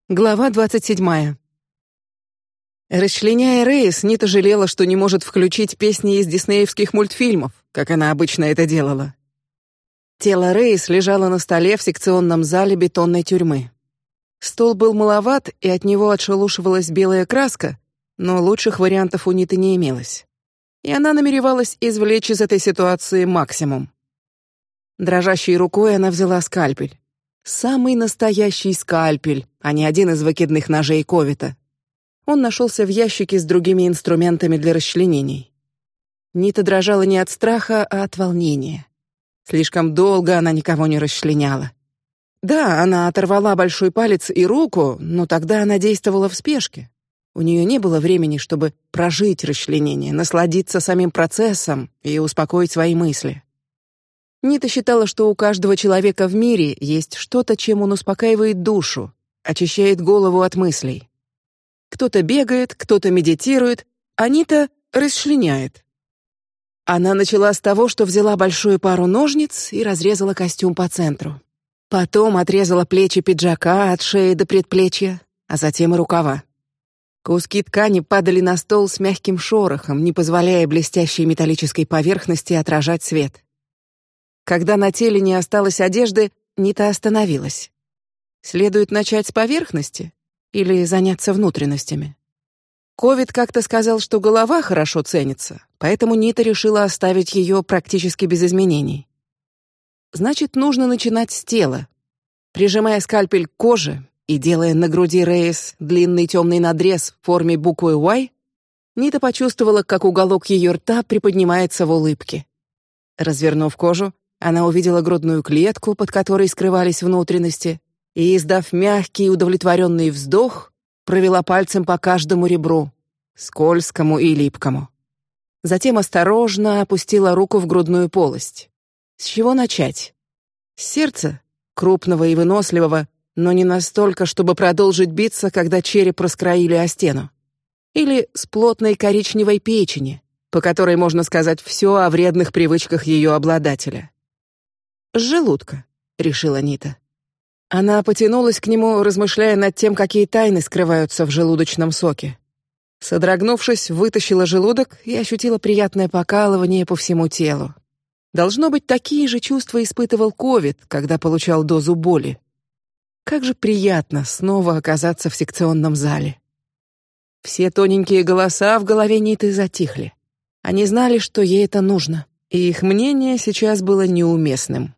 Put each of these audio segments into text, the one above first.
Глава 27. Расчленяя Рейс, Нита жалела, что не может включить песни из диснеевских мультфильмов, как она обычно это делала. Тело Рейс лежало на столе в секционном зале бетонной тюрьмы. Стол был маловат, и от него отшелушивалась белая краска, но лучших вариантов у Ниты не имелось. И она намеревалась извлечь из этой ситуации максимум. Дрожащей рукой она взяла скальпель. Самый настоящий скальпель, а не один из выкидных ножей Ковита. Он нашелся в ящике с другими инструментами для расчленений. Нита дрожала не от страха, а от волнения. Слишком долго она никого не расчленяла. Да, она оторвала большой палец и руку, но тогда она действовала в спешке. У нее не было времени, чтобы прожить расчленение, насладиться самим процессом и успокоить свои мысли. Нита считала, что у каждого человека в мире есть что-то, чем он успокаивает душу, очищает голову от мыслей. Кто-то бегает, кто-то медитирует, а Нита расчленяет. Она начала с того, что взяла большую пару ножниц и разрезала костюм по центру. Потом отрезала плечи пиджака от шеи до предплечья, а затем и рукава. Куски ткани падали на стол с мягким шорохом, не позволяя блестящей металлической поверхности отражать свет. Когда на теле не осталось одежды, Нита остановилась. Следует начать с поверхности или заняться внутренностями? Ковид как-то сказал, что голова хорошо ценится, поэтому Нита решила оставить ее практически без изменений. Значит, нужно начинать с тела. Прижимая скальпель к коже и делая на груди Рейс длинный темный надрез в форме буквы Y, Нита почувствовала, как уголок ее рта приподнимается в улыбке. Развернув кожу, она увидела грудную клетку, под которой скрывались внутренности, и, издав мягкий удовлетворенный вздох, провела пальцем по каждому ребру, скользкому и липкому. Затем осторожно опустила руку в грудную полость. С чего начать? С сердца, крупного и выносливого, но не настолько, чтобы продолжить биться, когда череп раскроили о стену. Или с плотной коричневой печени, по которой можно сказать все о вредных привычках ее обладателя. С желудка, решила Нита. Она потянулась к нему, размышляя над тем, какие тайны скрываются в желудочном соке. Содрогнувшись, вытащила желудок и ощутила приятное покалывание по всему телу. Должно быть, такие же чувства испытывал Ковид, когда получал дозу боли. Как же приятно снова оказаться в секционном зале. Все тоненькие голоса в голове Ниты затихли. Они знали, что ей это нужно, и их мнение сейчас было неуместным.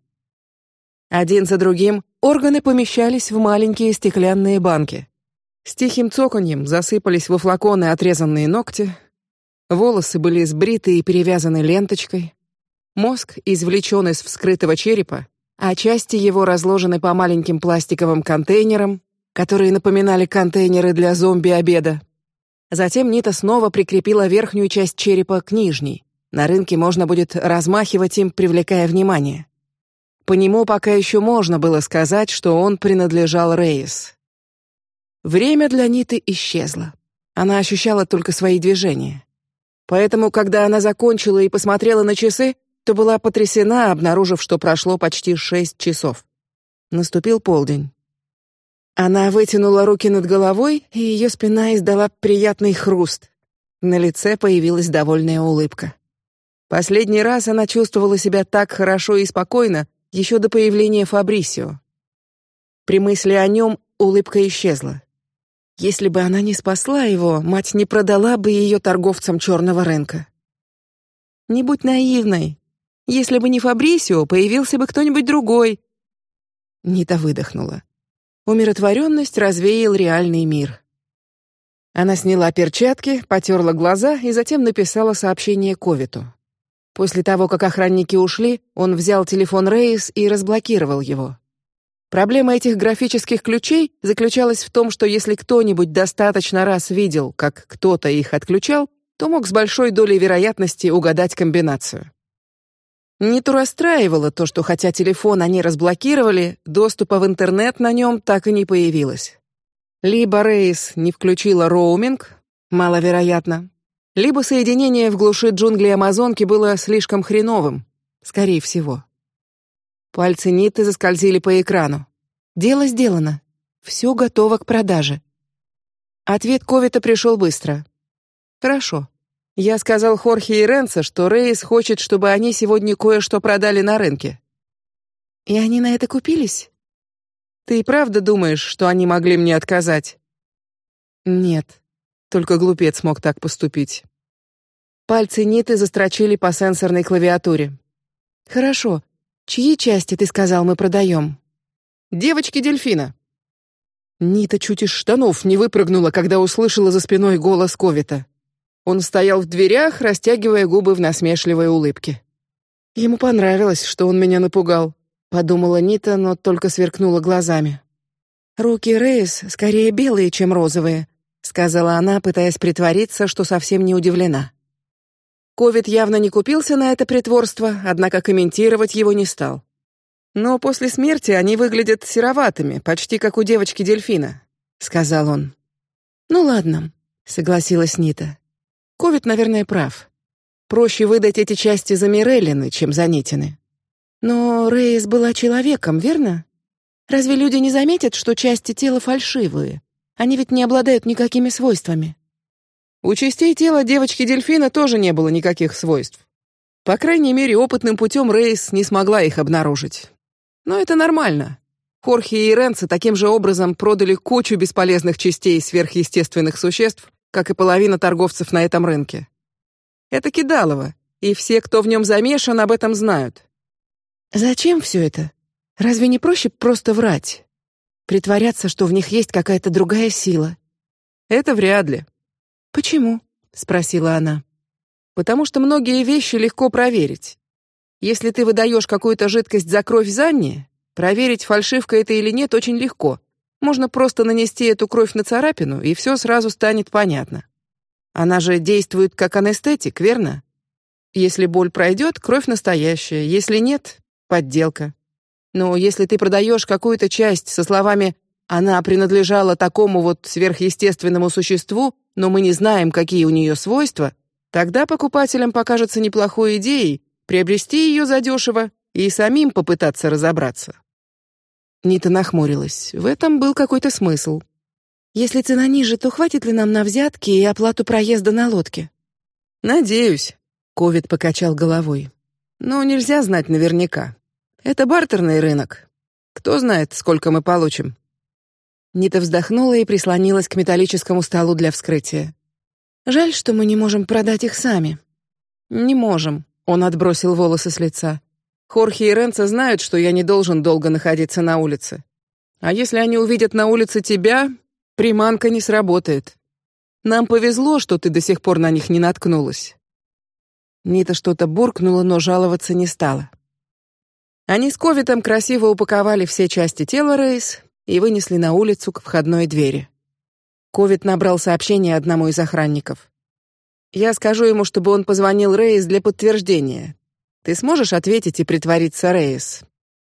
Один за другим органы помещались в маленькие стеклянные банки. С тихим цоканьем засыпались во флаконы отрезанные ногти. Волосы были сбриты и перевязаны ленточкой. Мозг извлечен из вскрытого черепа, а части его разложены по маленьким пластиковым контейнерам, которые напоминали контейнеры для зомби-обеда. Затем Нита снова прикрепила верхнюю часть черепа к нижней. На рынке можно будет размахивать им, привлекая внимание. По нему пока еще можно было сказать, что он принадлежал Рейс. Время для Ниты исчезло. Она ощущала только свои движения. Поэтому, когда она закончила и посмотрела на часы, то была потрясена, обнаружив, что прошло почти 6 часов. Наступил полдень. Она вытянула руки над головой, и ее спина издала приятный хруст. На лице появилась довольная улыбка. Последний раз она чувствовала себя так хорошо и спокойно еще до появления Фабрисио. При мысли о нем улыбка исчезла. Если бы она не спасла его, мать не продала бы ее торговцам черного рынка. Не будь наивной. Если бы не Фабрисио, появился бы кто-нибудь другой. Нита выдохнула. Умиротворенность развеял реальный мир. Она сняла перчатки, потерла глаза и затем написала сообщение Ковиту. После того, как охранники ушли, он взял телефон Рейс и разблокировал его. Проблема этих графических ключей заключалась в том, что если кто-нибудь достаточно раз видел, как кто-то их отключал, то мог с большой долей вероятности угадать комбинацию. Ниту расстраивало то, что хотя телефон они разблокировали, доступа в интернет на нем так и не появилось. Либо Рейс не включила роуминг, маловероятно, либо соединение в глуши джунглей Амазонки было слишком хреновым, скорее всего. Пальцы Ниты заскользили по экрану. Дело сделано. Все готово к продаже. Ответ Ковита пришел быстро. Хорошо. Я сказал Хорхе и Ренце, что Рейс хочет, чтобы они сегодня кое-что продали на рынке. И они на это купились? Ты и правда думаешь, что они могли мне отказать? Нет. Только глупец мог так поступить. Пальцы Ниты застрочили по сенсорной клавиатуре. Хорошо. Чьи части, ты сказал, мы продаем? Девочки дельфина. Нита чуть из штанов не выпрыгнула, когда услышала за спиной голос Ковита. Он стоял в дверях, растягивая губы в насмешливой улыбке. Ему понравилось, что он меня напугал, подумала Нита, но только сверкнула глазами. Руки Рейс скорее белые, чем розовые, сказала она, пытаясь притвориться, что совсем не удивлена. Ковид явно не купился на это притворство, однако комментировать его не стал. Но после смерти они выглядят сероватыми, почти как у девочки-дельфина, сказал он. Ну ладно, согласилась Нита. Ковид, наверное, прав. Проще выдать эти части за Миреллины, чем за Нитины. Но Рейс была человеком, верно? Разве люди не заметят, что части тела фальшивые? Они ведь не обладают никакими свойствами. У частей тела девочки-дельфина тоже не было никаких свойств. По крайней мере, опытным путем Рейс не смогла их обнаружить. Но это нормально. Хорхе и Ренце таким же образом продали кучу бесполезных частей сверхъестественных существ, как и половина торговцев на этом рынке. Это кидалово, и все, кто в нем замешан, об этом знают. Зачем все это? Разве не проще просто врать? Притворяться, что в них есть какая-то другая сила? Это вряд ли. Почему? Спросила она. Потому что многие вещи легко проверить. Если ты выдаешь какую-то жидкость за кровь Занни, проверить, фальшивка это или нет, очень легко. Можно просто нанести эту кровь на царапину, и все сразу станет понятно. Она же действует как анестетик, верно? Если боль пройдет, кровь настоящая, если нет, подделка. Но если ты продаешь какую-то часть со словами «она принадлежала такому вот сверхъестественному существу, но мы не знаем, какие у нее свойства», тогда покупателям покажется неплохой идеей приобрести ее задешево и самим попытаться разобраться. Нита нахмурилась. В этом был какой-то смысл. Если цена ниже, то хватит ли нам на взятки и оплату проезда на лодке? Надеюсь. Ковид покачал головой. Но нельзя знать наверняка. Это бартерный рынок. Кто знает, сколько мы получим. Нита вздохнула и прислонилась к металлическому столу для вскрытия. Жаль, что мы не можем продать их сами. Не можем. Он отбросил волосы с лица. Хорхе и Ренце знают, что я не должен долго находиться на улице. А если они увидят на улице тебя, приманка не сработает. Нам повезло, что ты до сих пор на них не наткнулась. Нита что-то буркнула, но жаловаться не стала. Они с Ковитом красиво упаковали все части тела Рейс и вынесли на улицу к входной двери. Ковит набрал сообщение одному из охранников. Я скажу ему, чтобы он позвонил Рейс для подтверждения. Ты сможешь ответить и притвориться Рейс?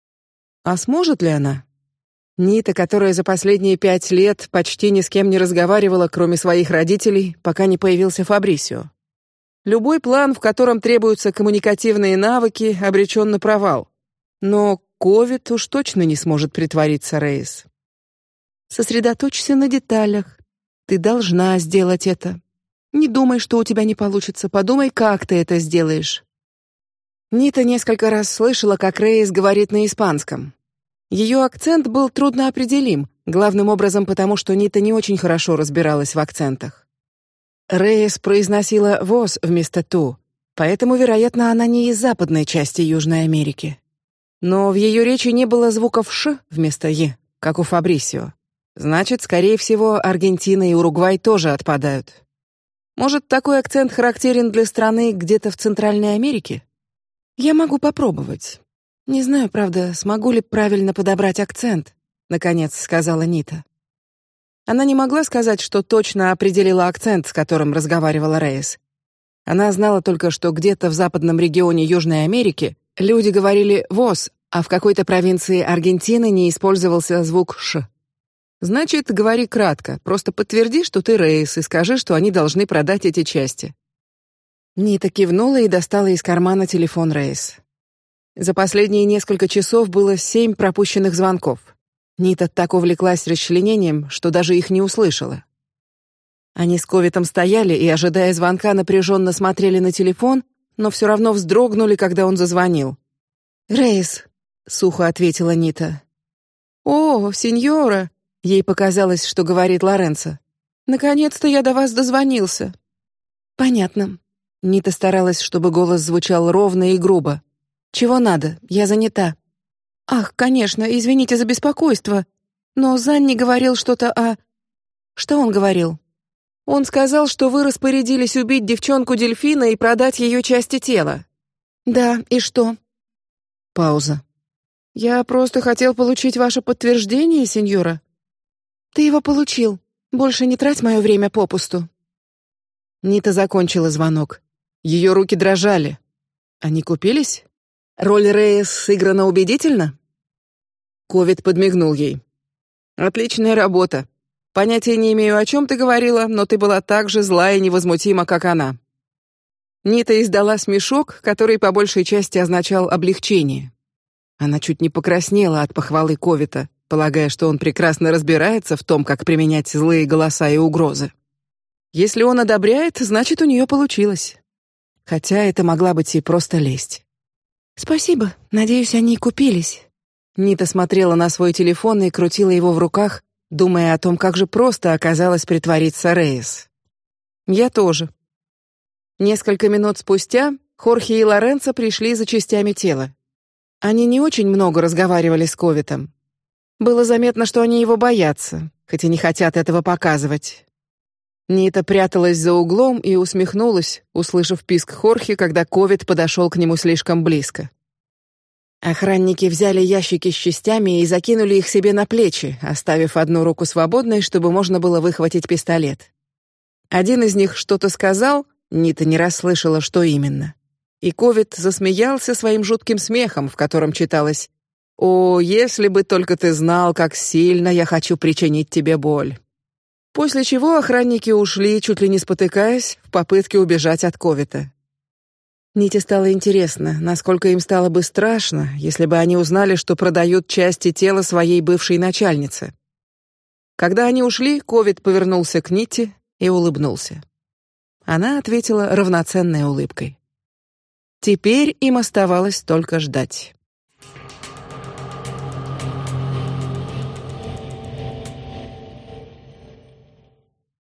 А сможет ли она? Нита, которая за последние 5 лет почти ни с кем не разговаривала, кроме своих родителей, пока не появился Фабрисио. Любой план, в котором требуются коммуникативные навыки, обречен на провал. Но Ковид уж точно не сможет притвориться Рейс. Сосредоточься на деталях. Ты должна сделать это. Не думай, что у тебя не получится. Подумай, как ты это сделаешь. Нита несколько раз слышала, как Рейс говорит на испанском. Ее акцент был трудно определим, главным образом потому, что Нита не очень хорошо разбиралась в акцентах. Рейс произносила «вос» вместо «ту», поэтому, вероятно, она не из западной части Южной Америки. Но в ее речи не было звуков «ш» вместо «е», как у Фабрисио. Значит, скорее всего, Аргентина и Уругвай тоже отпадают. Может, такой акцент характерен для страны где-то в Центральной Америке? Я могу попробовать. Не знаю, правда, смогу ли правильно подобрать акцент, наконец сказала Нита. Она не могла сказать, что точно определила акцент, с которым разговаривала Рейс. Она знала только, что где-то в западном регионе Южной Америки люди говорили «вос», а в какой-то провинции Аргентины не использовался звук «ш». Значит, говори кратко, просто подтверди, что ты Рейс, и скажи, что они должны продать эти части. Нита кивнула и достала из кармана телефон Рейс. За последние несколько часов было 7 пропущенных звонков. Нита так увлеклась расчленением, что даже их не услышала. Они с Ковитом стояли и, ожидая звонка, напряженно смотрели на телефон, но все равно вздрогнули, когда он зазвонил. «Рейс», — сухо ответила Нита. «О, сеньора», — ей показалось, что говорит Лоренцо. «Наконец-то я до вас дозвонился». «Понятно». Нита старалась, чтобы голос звучал ровно и грубо. «Чего надо? Я занята». «Ах, конечно, извините за беспокойство. Но Занни говорил что-то о...» «Что он говорил?» «Он сказал, что вы распорядились убить девчонку-дельфина и продать ее части тела». «Да, и что?» Пауза. «Я просто хотел получить ваше подтверждение, сеньора». «Ты его получил. Больше не трать мое время попусту». Нита закончила звонок. Ее руки дрожали. Они купились? Роль Рейс сыграна убедительно? Ковид подмигнул ей. «Отличная работа. Понятия не имею, о чем ты говорила, но ты была так же зла и невозмутима, как она». Нита издала смешок, который по большей части означал облегчение. Она чуть не покраснела от похвалы Ковита, полагая, что он прекрасно разбирается в том, как применять злые голоса и угрозы. Если он одобряет, значит, у нее получилось. Хотя это могла быть и просто лесть. «Спасибо. Надеюсь, они купились». Нита смотрела на свой телефон и крутила его в руках, думая о том, как же просто оказалось притвориться Рейс. «Я тоже». Несколько минут спустя Хорхе и Лоренцо пришли за частями тела. Они не очень много разговаривали с Ковитом. Было заметно, что они его боятся, хотя не хотят этого показывать. Нита пряталась за углом и усмехнулась, услышав писк Хорхе, когда Ковит подошел к нему слишком близко. Охранники взяли ящики с частями и закинули их себе на плечи, оставив одну руку свободной, чтобы можно было выхватить пистолет. Один из них что-то сказал, Нита не расслышала, что именно. И Ковит засмеялся своим жутким смехом, в котором читалось: «О, если бы только ты знал, как сильно я хочу причинить тебе боль». После чего охранники ушли, чуть ли не спотыкаясь, в попытке убежать от Ковита. Ните стало интересно, насколько им стало бы страшно, если бы они узнали, что продают части тела своей бывшей начальницы. Когда они ушли, Ковит повернулся к Ните и улыбнулся. Она ответила равноценной улыбкой. Теперь им оставалось только ждать.